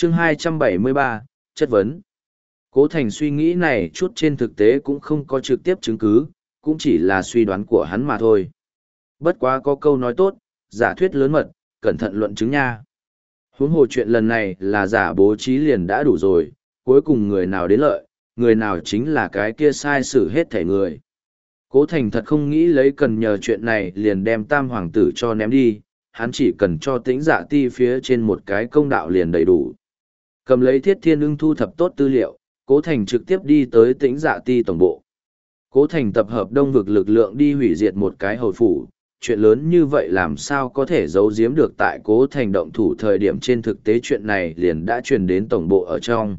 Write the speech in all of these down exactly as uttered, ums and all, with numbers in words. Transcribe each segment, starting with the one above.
chương hai trăm bảy mươi ba, chất vấn. Cố Thành suy nghĩ này chút trên thực tế cũng không có trực tiếp chứng cứ, cũng chỉ là suy đoán của hắn mà thôi. Bất quá có câu nói tốt, giả thuyết lớn mật, cẩn thận luận chứng nha. Huống hồ chuyện lần này là giả bố trí liền đã đủ rồi, cuối cùng người nào đến lợi, người nào chính là cái kia sai xử hết thể người. Cố Thành thật không nghĩ lấy cần nhờ chuyện này liền đem tam hoàng tử cho ném đi, hắn chỉ cần cho tĩnh dạ ti phía trên một cái công đạo liền đầy đủ. Cầm lấy thiết thiên ưng thu thập tốt tư liệu, Cố Thành trực tiếp đi tới tĩnh dạ ti tổng bộ. Cố Thành tập hợp đông vực lực lượng đi hủy diệt một cái hầu phủ, chuyện lớn như vậy làm sao có thể giấu giếm được tại Cố Thành động thủ thời điểm trên thực tế chuyện này liền đã truyền đến tổng bộ ở trong.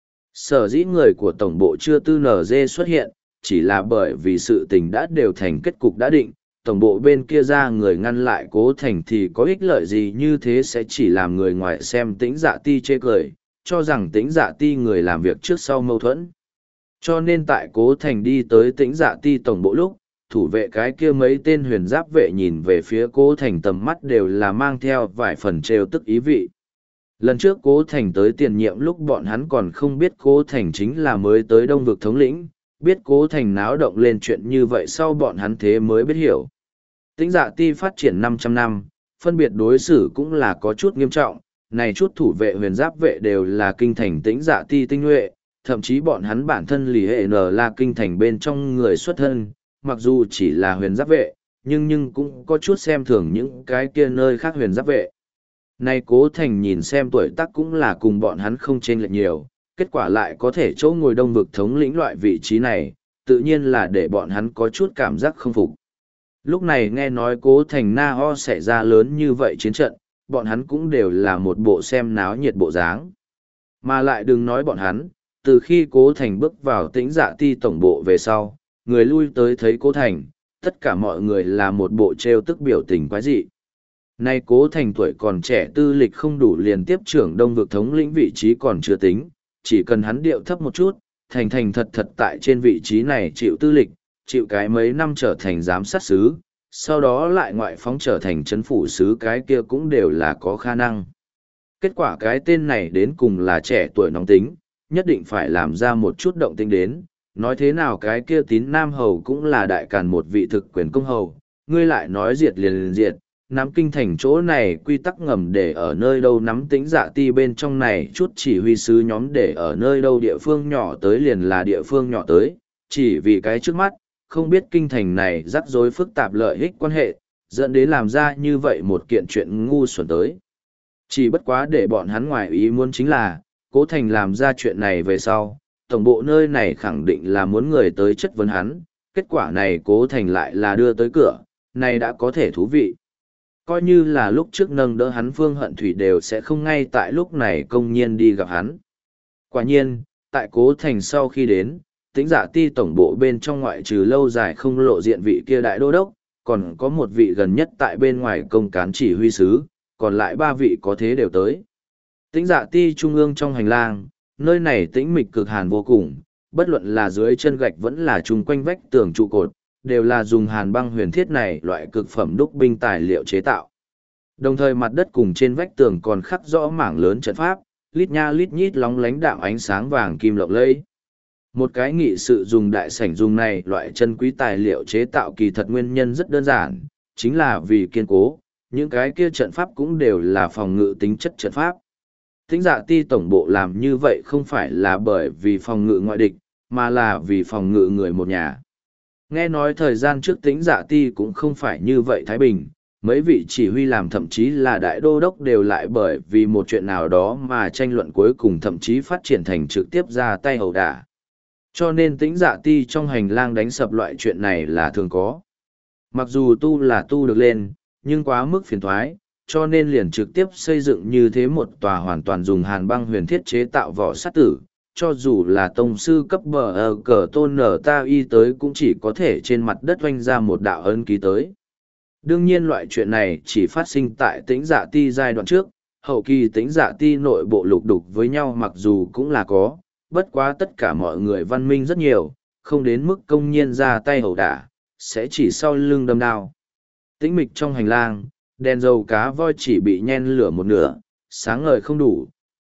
Sở dĩ người của tổng bộ chưa tư nở dê xuất hiện, chỉ là bởi vì sự tình đã đều thành kết cục đã định, tổng bộ bên kia ra người ngăn lại Cố Thành thì có ích lợi gì, như thế sẽ chỉ làm người ngoài xem tĩnh dạ ti chê cười, cho rằng tĩnh dạ ti người làm việc trước sau mâu thuẫn. Cho nên tại Cố Thành đi tới tĩnh dạ ti tổng bộ lúc, thủ vệ cái kia mấy tên huyền giáp vệ nhìn về phía Cố Thành tầm mắt đều là mang theo vài phần trêu tức ý vị. Lần trước Cố Thành tới tiền nhiệm lúc bọn hắn còn không biết Cố Thành chính là mới tới Đông vực thống lĩnh, biết Cố Thành náo động lên chuyện như vậy sau bọn hắn thế mới biết hiểu. Tĩnh dạ ti phát triển năm trăm năm, phân biệt đối xử cũng là có chút nghiêm trọng, này chút thủ vệ huyền giáp vệ đều là kinh thành tĩnh dạ ti tinh nhuệ, thậm chí bọn hắn bản thân lì hệ n là kinh thành bên trong người xuất thân, mặc dù chỉ là huyền giáp vệ, nhưng nhưng cũng có chút xem thường những cái kia nơi khác huyền giáp vệ. Này Cố Thành nhìn xem tuổi tác cũng là cùng bọn hắn không chênh lệch nhiều, kết quả lại có thể chỗ ngồi đông vực thống lĩnh loại vị trí này, tự nhiên là để bọn hắn có chút cảm giác không phục. Lúc này nghe nói Cố Thành Na Ho xảy ra lớn như vậy chiến trận, bọn hắn cũng đều là một bộ xem náo nhiệt bộ dáng. Mà lại đừng nói bọn hắn, từ khi Cố Thành bước vào tĩnh dạ ti tổng bộ về sau, người lui tới thấy Cố Thành, tất cả mọi người là một bộ trêu tức biểu tình quái dị. Nay Cố Thành tuổi còn trẻ tư lịch không đủ liền tiếp trưởng đông vực thống lĩnh vị trí còn chưa tính, chỉ cần hắn điệu thấp một chút, thành thành thật thật tại trên vị trí này chịu tư lịch, chịu cái mấy năm trở thành giám sát sứ, sau đó lại ngoại phóng trở thành chấn phủ sứ cái kia cũng đều là có khả năng. Kết quả cái tên này đến cùng là trẻ tuổi nóng tính, nhất định phải làm ra một chút động tĩnh đến, nói thế nào cái kia tín nam hầu cũng là đại càn một vị thực quyền công hầu, ngươi lại nói diệt liền liền diệt, nắm kinh thành chỗ này quy tắc ngầm để ở nơi đâu, nắm tĩnh dạ ti bên trong này chút chỉ huy sứ nhóm để ở nơi đâu, địa phương nhỏ tới liền là địa phương nhỏ tới, chỉ vì cái trước mắt, không biết kinh thành này rắc rối phức tạp lợi ích quan hệ, dẫn đến làm ra như vậy một kiện chuyện ngu xuẩn tới. Chỉ bất quá để bọn hắn ngoài ý muốn chính là, Cố Thành làm ra chuyện này về sau, tổng bộ nơi này khẳng định là muốn người tới chất vấn hắn, kết quả này Cố Thành lại là đưa tới cửa, này đã có thể thú vị. Coi như là lúc trước nâng đỡ hắn Phương Hận Thủy đều sẽ không ngay tại lúc này công nhiên đi gặp hắn. Quả nhiên, tại Cố Thành sau khi đến, tĩnh dạ ti tổng bộ bên trong ngoại trừ lâu dài không lộ diện vị kia đại đô đốc, còn có một vị gần nhất tại bên ngoài công cán chỉ huy sứ, còn lại ba vị có thế đều tới. Tĩnh dạ ti trung ương trong hành lang, nơi này tĩnh mịch cực hàn vô cùng, bất luận là dưới chân gạch vẫn là chung quanh vách tường trụ cột, đều là dùng hàn băng huyền thiết này loại cực phẩm đúc binh tài liệu chế tạo. Đồng thời mặt đất cùng trên vách tường còn khắc rõ mảng lớn trận pháp, lít nha lít nhít lóng lánh đạm ánh sáng vàng kim lộng lẫy. Một cái nghị sự dùng đại sảnh dùng này loại chân quý tài liệu chế tạo kỳ thật nguyên nhân rất đơn giản, chính là vì kiên cố, những cái kia trận pháp cũng đều là phòng ngự tính chất trận pháp. Tĩnh dạ ti tổng bộ làm như vậy không phải là bởi vì phòng ngự ngoại địch, mà là vì phòng ngự người một nhà. Nghe nói thời gian trước tĩnh dạ ti cũng không phải như vậy thái bình, mấy vị chỉ huy làm thậm chí là đại đô đốc đều lại bởi vì một chuyện nào đó mà tranh luận cuối cùng thậm chí phát triển thành trực tiếp ra tay ẩu đả. Cho nên tĩnh dạ ti trong hành lang đánh sập loại chuyện này là thường có. Mặc dù tu là tu được lên, nhưng quá mức phiền thoái, cho nên liền trực tiếp xây dựng như thế một tòa hoàn toàn dùng hàn băng huyền thiết chế tạo vỏ sắt tử. Cho dù là tông sư cấp bờ ở cờ tôn nở ta y tới cũng chỉ có thể trên mặt đất oanh ra một đạo ấn ký tới. Đương nhiên loại chuyện này chỉ phát sinh tại tĩnh dạ ti giai đoạn trước, hậu kỳ tĩnh dạ ti nội bộ lục đục với nhau mặc dù cũng là có, bất quá tất cả mọi người văn minh rất nhiều, không đến mức công nhiên ra tay hầu đả, sẽ chỉ sau lưng đâm đao. Tĩnh mịch trong hành lang, đèn dầu cá voi chỉ bị nhen lửa một nửa, sáng ngời không đủ,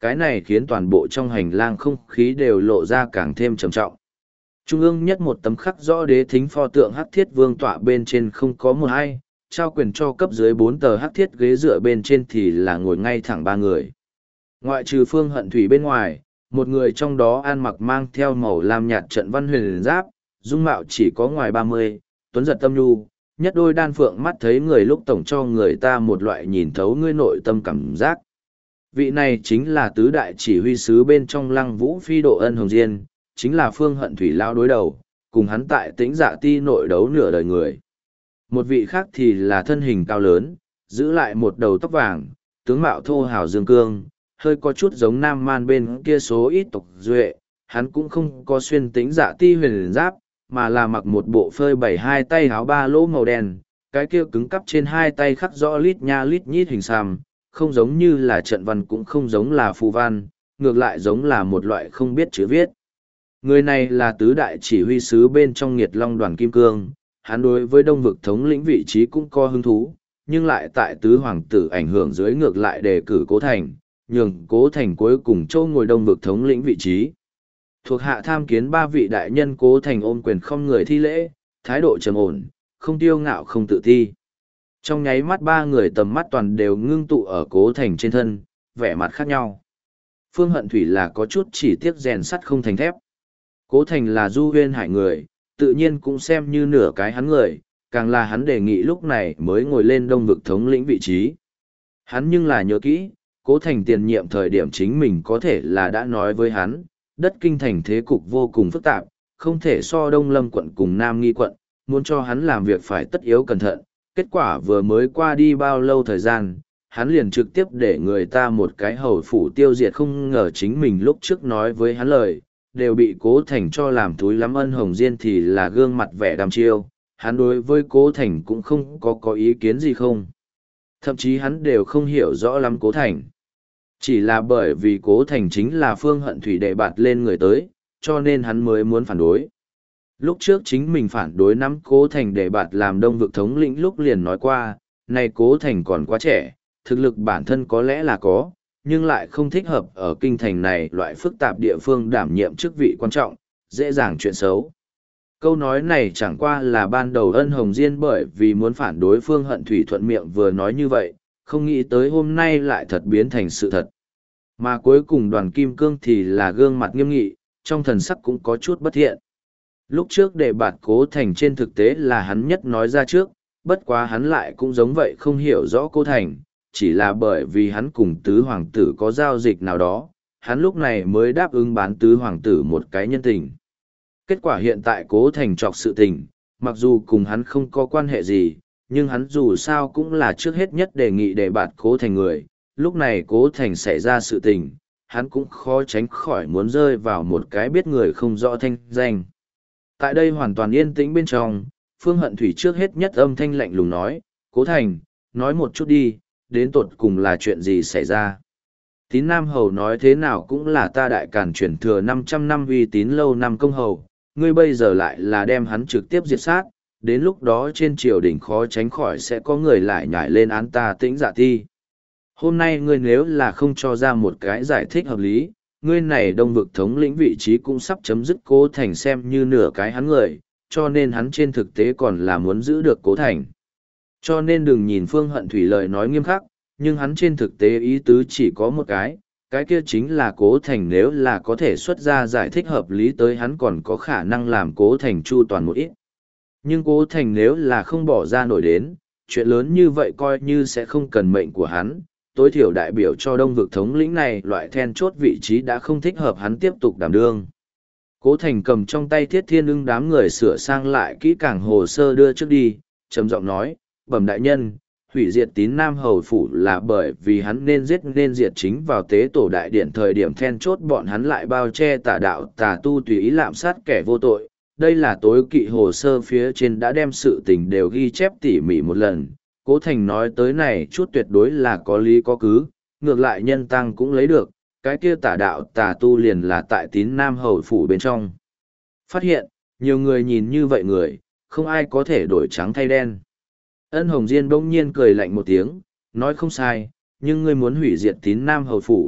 cái này khiến toàn bộ trong hành lang không khí đều lộ ra càng thêm trầm trọng. Trung ương nhất một tấm khắc rõ đế thính pho tượng hắc thiết vương tọa bên trên không có một ai, trao quyền cho cấp dưới bốn tờ hắc thiết ghế dựa bên trên thì là ngồi ngay thẳng ba người. Ngoại trừ Phương Hận Thủy bên ngoài, một người trong đó ăn mặc mang theo màu lam nhạt trận văn huyền giáp, dung mạo chỉ có ngoài ba mươi, tuấn giật tâm nhu, nhất đôi đan phượng mắt thấy người lúc tổng cho người ta một loại nhìn thấu ngươi nội tâm cảm giác. Vị này chính là tứ đại chỉ huy sứ bên trong Lăng Vũ Phi Độ Ân Hồng Diên, chính là Phương Hận Thủy lao đối đầu, cùng hắn tại Tĩnh Dạ Ti nội đấu nửa đời người. Một vị khác thì là thân hình cao lớn, giữ lại một đầu tóc vàng, tướng mạo thô hào dương cương, hơi có chút giống Nam Man bên kia số ít tộc duệ, hắn cũng không có xuyên Tĩnh Dạ Ti huyền giáp, mà là mặc một bộ phơi bảy hai tay áo ba lỗ màu đen, cái kia cứng cắp trên hai tay khắc rõ lít nha lít nhít hình xăm, không giống như là trận văn cũng không giống là phù văn, ngược lại giống là một loại không biết chữ viết. Người này là tứ đại chỉ huy sứ bên trong Nghiệt Long đoàn Kim Cương, hắn đối với đông vực thống lĩnh vị trí cũng có hứng thú, nhưng lại tại tứ hoàng tử ảnh hưởng dưới ngược lại đề cử Cố Thành, nhường Cố Thành cuối cùng châu ngồi đông vực thống lĩnh vị trí. Thuộc hạ tham kiến ba vị đại nhân. Cố Thành ôm quyền không người thi lễ, thái độ trầm ổn, không tiêu ngạo không tự ti. Trong nháy mắt ba người tầm mắt toàn đều ngưng tụ ở Cố Thành trên thân, vẻ mặt khác nhau. Phương Hận Thủy là có chút chỉ tiếc rèn sắt không thành thép. Cố Thành là Du Huyên Hải người, tự nhiên cũng xem như nửa cái hắn người, càng là hắn đề nghị lúc này mới ngồi lên đông vực thống lĩnh vị trí. Hắn nhưng là nhớ kỹ, Cố Thành tiền nhiệm thời điểm chính mình có thể là đã nói với hắn, đất kinh thành thế cục vô cùng phức tạp, không thể so Đông Lâm quận cùng Nam Nghi quận, muốn cho hắn làm việc phải tất yếu cẩn thận. Kết quả vừa mới qua đi bao lâu thời gian, hắn liền trực tiếp để người ta một cái hầu phủ tiêu diệt, không ngờ chính mình lúc trước nói với hắn lời, đều bị Cố Thành cho làm túi lắm. Ân Hồng Diên thì là gương mặt vẻ đăm chiêu, hắn đối với Cố Thành cũng không có có ý kiến gì không. Thậm chí hắn đều không hiểu rõ lắm Cố Thành. Chỉ là bởi vì Cố Thành chính là Phương Hận Thủy đệ bạt lên người tới, cho nên hắn mới muốn phản đối. Lúc trước chính mình phản đối nắm Cố Thành đệ bạt làm đông vực thống lĩnh lúc liền nói qua, này Cố Thành còn quá trẻ, thực lực bản thân có lẽ là có, nhưng lại không thích hợp ở kinh thành này loại phức tạp địa phương đảm nhiệm chức vị quan trọng, dễ dàng chuyện xấu. Câu nói này chẳng qua là ban đầu Ân Hồng Diên bởi vì muốn phản đối Phương Hận Thủy thuận miệng vừa nói như vậy, không nghĩ tới hôm nay lại thật biến thành sự thật. Mà cuối cùng Đoàn Kim Cương thì là gương mặt nghiêm nghị, trong thần sắc cũng có chút bất thiện. Lúc trước để bạt Cố Thành trên thực tế là hắn nhất nói ra trước, bất quá hắn lại cũng giống vậy không hiểu rõ Cố Thành, chỉ là bởi vì hắn cùng tứ hoàng tử có giao dịch nào đó, hắn lúc này mới đáp ứng bán tứ hoàng tử một cái nhân tình. Kết quả hiện tại Cố Thành trọc sự tình, mặc dù cùng hắn không có quan hệ gì, nhưng hắn dù sao cũng là trước hết nhất đề nghị để bạt Cố Thành người, lúc này Cố Thành xảy ra sự tình, hắn cũng khó tránh khỏi muốn rơi vào một cái biết người không rõ thanh danh. Tại đây hoàn toàn yên tĩnh bên trong, Phương Hận Thủy trước hết nhất âm thanh lạnh lùng nói, Cố Thành, nói một chút đi, đến tột cùng là chuyện gì xảy ra. Tín Nam Hầu nói thế nào cũng là ta Đại Càn chuyển thừa năm trăm năm uy tín lâu năm công hầu, ngươi bây giờ lại là đem hắn trực tiếp diệt sát, đến lúc đó trên triều đình khó tránh khỏi sẽ có người lại nhảy lên án ta Tĩnh Dạ Ti. Hôm nay ngươi nếu là không cho ra một cái giải thích hợp lý, ngươi này đông vực thống lĩnh vị trí cũng sắp chấm dứt. Cố Thành xem như nửa cái hắn người, cho nên hắn trên thực tế còn là muốn giữ được Cố Thành. Cho nên đừng nhìn Phương Hận Thủy lời nói nghiêm khắc, nhưng hắn trên thực tế ý tứ chỉ có một cái, cái kia chính là Cố Thành nếu là có thể xuất ra giải thích hợp lý tới hắn còn có khả năng làm Cố Thành chu toàn một ít. Nhưng Cố Thành nếu là không bỏ ra nổi đến, chuyện lớn như vậy coi như sẽ không cần mệnh của hắn, tối thiểu đại biểu cho đông vực thống lĩnh này loại then chốt vị trí đã không thích hợp hắn tiếp tục đảm đương. Cố Thành cầm trong tay Thiết Thiên Ưng đám người sửa sang lại kỹ càng hồ sơ đưa trước đi, trầm giọng nói, bẩm đại nhân, hủy diệt Tín Nam Hầu Phủ là bởi vì hắn nên giết nên diệt chính vào tế tổ đại điện thời điểm then chốt bọn hắn lại bao che tà đạo tà tu tùy ý lạm sát kẻ vô tội. Đây là tối kỵ hồ sơ phía trên đã đem sự tình đều ghi chép tỉ mỉ một lần. Cố Thành nói tới này chút tuyệt đối là có lý có cứ, ngược lại nhân tăng cũng lấy được, cái kia tà đạo tà tu liền là tại Tín Nam Hầu Phủ bên trong. Phát hiện, nhiều người nhìn như vậy người, không ai có thể đổi trắng thay đen. Ân Hồng Diên bỗng nhiên cười lạnh một tiếng, nói không sai, nhưng ngươi muốn hủy diệt Tín Nam Hầu Phủ,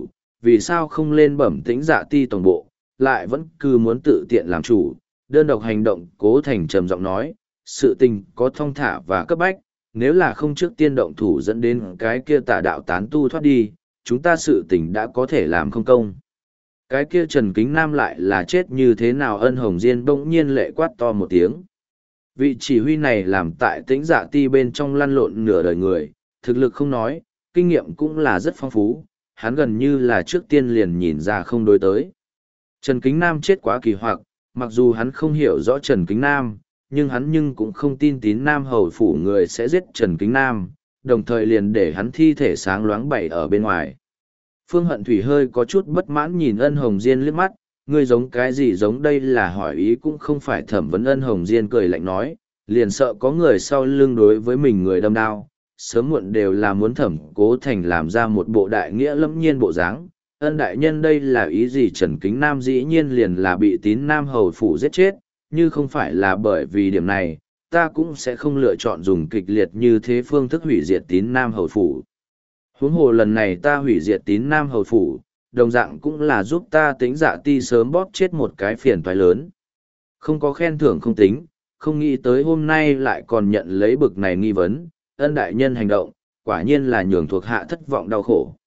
vì sao không lên bẩm tĩnh dạ ti tổng bộ, lại vẫn cứ muốn tự tiện làm chủ, đơn độc hành động. Cố Thành trầm giọng nói, sự tình có thong thả và cấp bách, nếu là không trước tiên động thủ dẫn đến cái kia tà đạo tán tu thoát đi, chúng ta sự tình đã có thể làm không công. Cái kia Trần Kính Nam lại là chết như thế nào? Ân Hồng Diên bỗng nhiên lệ quát to một tiếng. Vị chỉ huy này làm tại tĩnh dạ ti bên trong lăn lộn nửa đời người, thực lực không nói, kinh nghiệm cũng là rất phong phú, hắn gần như là trước tiên liền nhìn ra không đối tới. Trần Kính Nam chết quá kỳ hoặc, mặc dù hắn không hiểu rõ Trần Kính Nam, nhưng hắn nhưng cũng không tin tín Nam Hầu phủ người sẽ giết Trần Kính Nam, đồng thời liền để hắn thi thể sáng loáng bày ở bên ngoài. Phương Hận Thủy hơi có chút bất mãn nhìn Ân Hồng Diên liếc mắt, ngươi giống cái gì giống đây là hỏi ý cũng không phải thẩm vấn. Ân Hồng Diên cười lạnh nói, liền sợ có người sau lưng đối với mình người đâm đao, sớm muộn đều là muốn thẩm Cố Thành làm ra một bộ đại nghĩa lẫm nhiên bộ dáng. Ân đại nhân đây là ý gì? Trần Kính Nam dĩ nhiên liền là bị tín Nam Hầu phủ giết chết, như không phải là bởi vì điểm này, ta cũng sẽ không lựa chọn dùng kịch liệt như thế phương thức hủy diệt tín Nam Hầu phủ. Huống hồ lần này ta hủy diệt tín Nam Hầu phủ, đồng dạng cũng là giúp ta tính dạ ti sớm bóp chết một cái phiền toái lớn. Không có khen thưởng không tính, không nghĩ tới hôm nay lại còn nhận lấy bực này nghi vấn. Ân đại nhân hành động, quả nhiên là nhường thuộc hạ thất vọng đau khổ.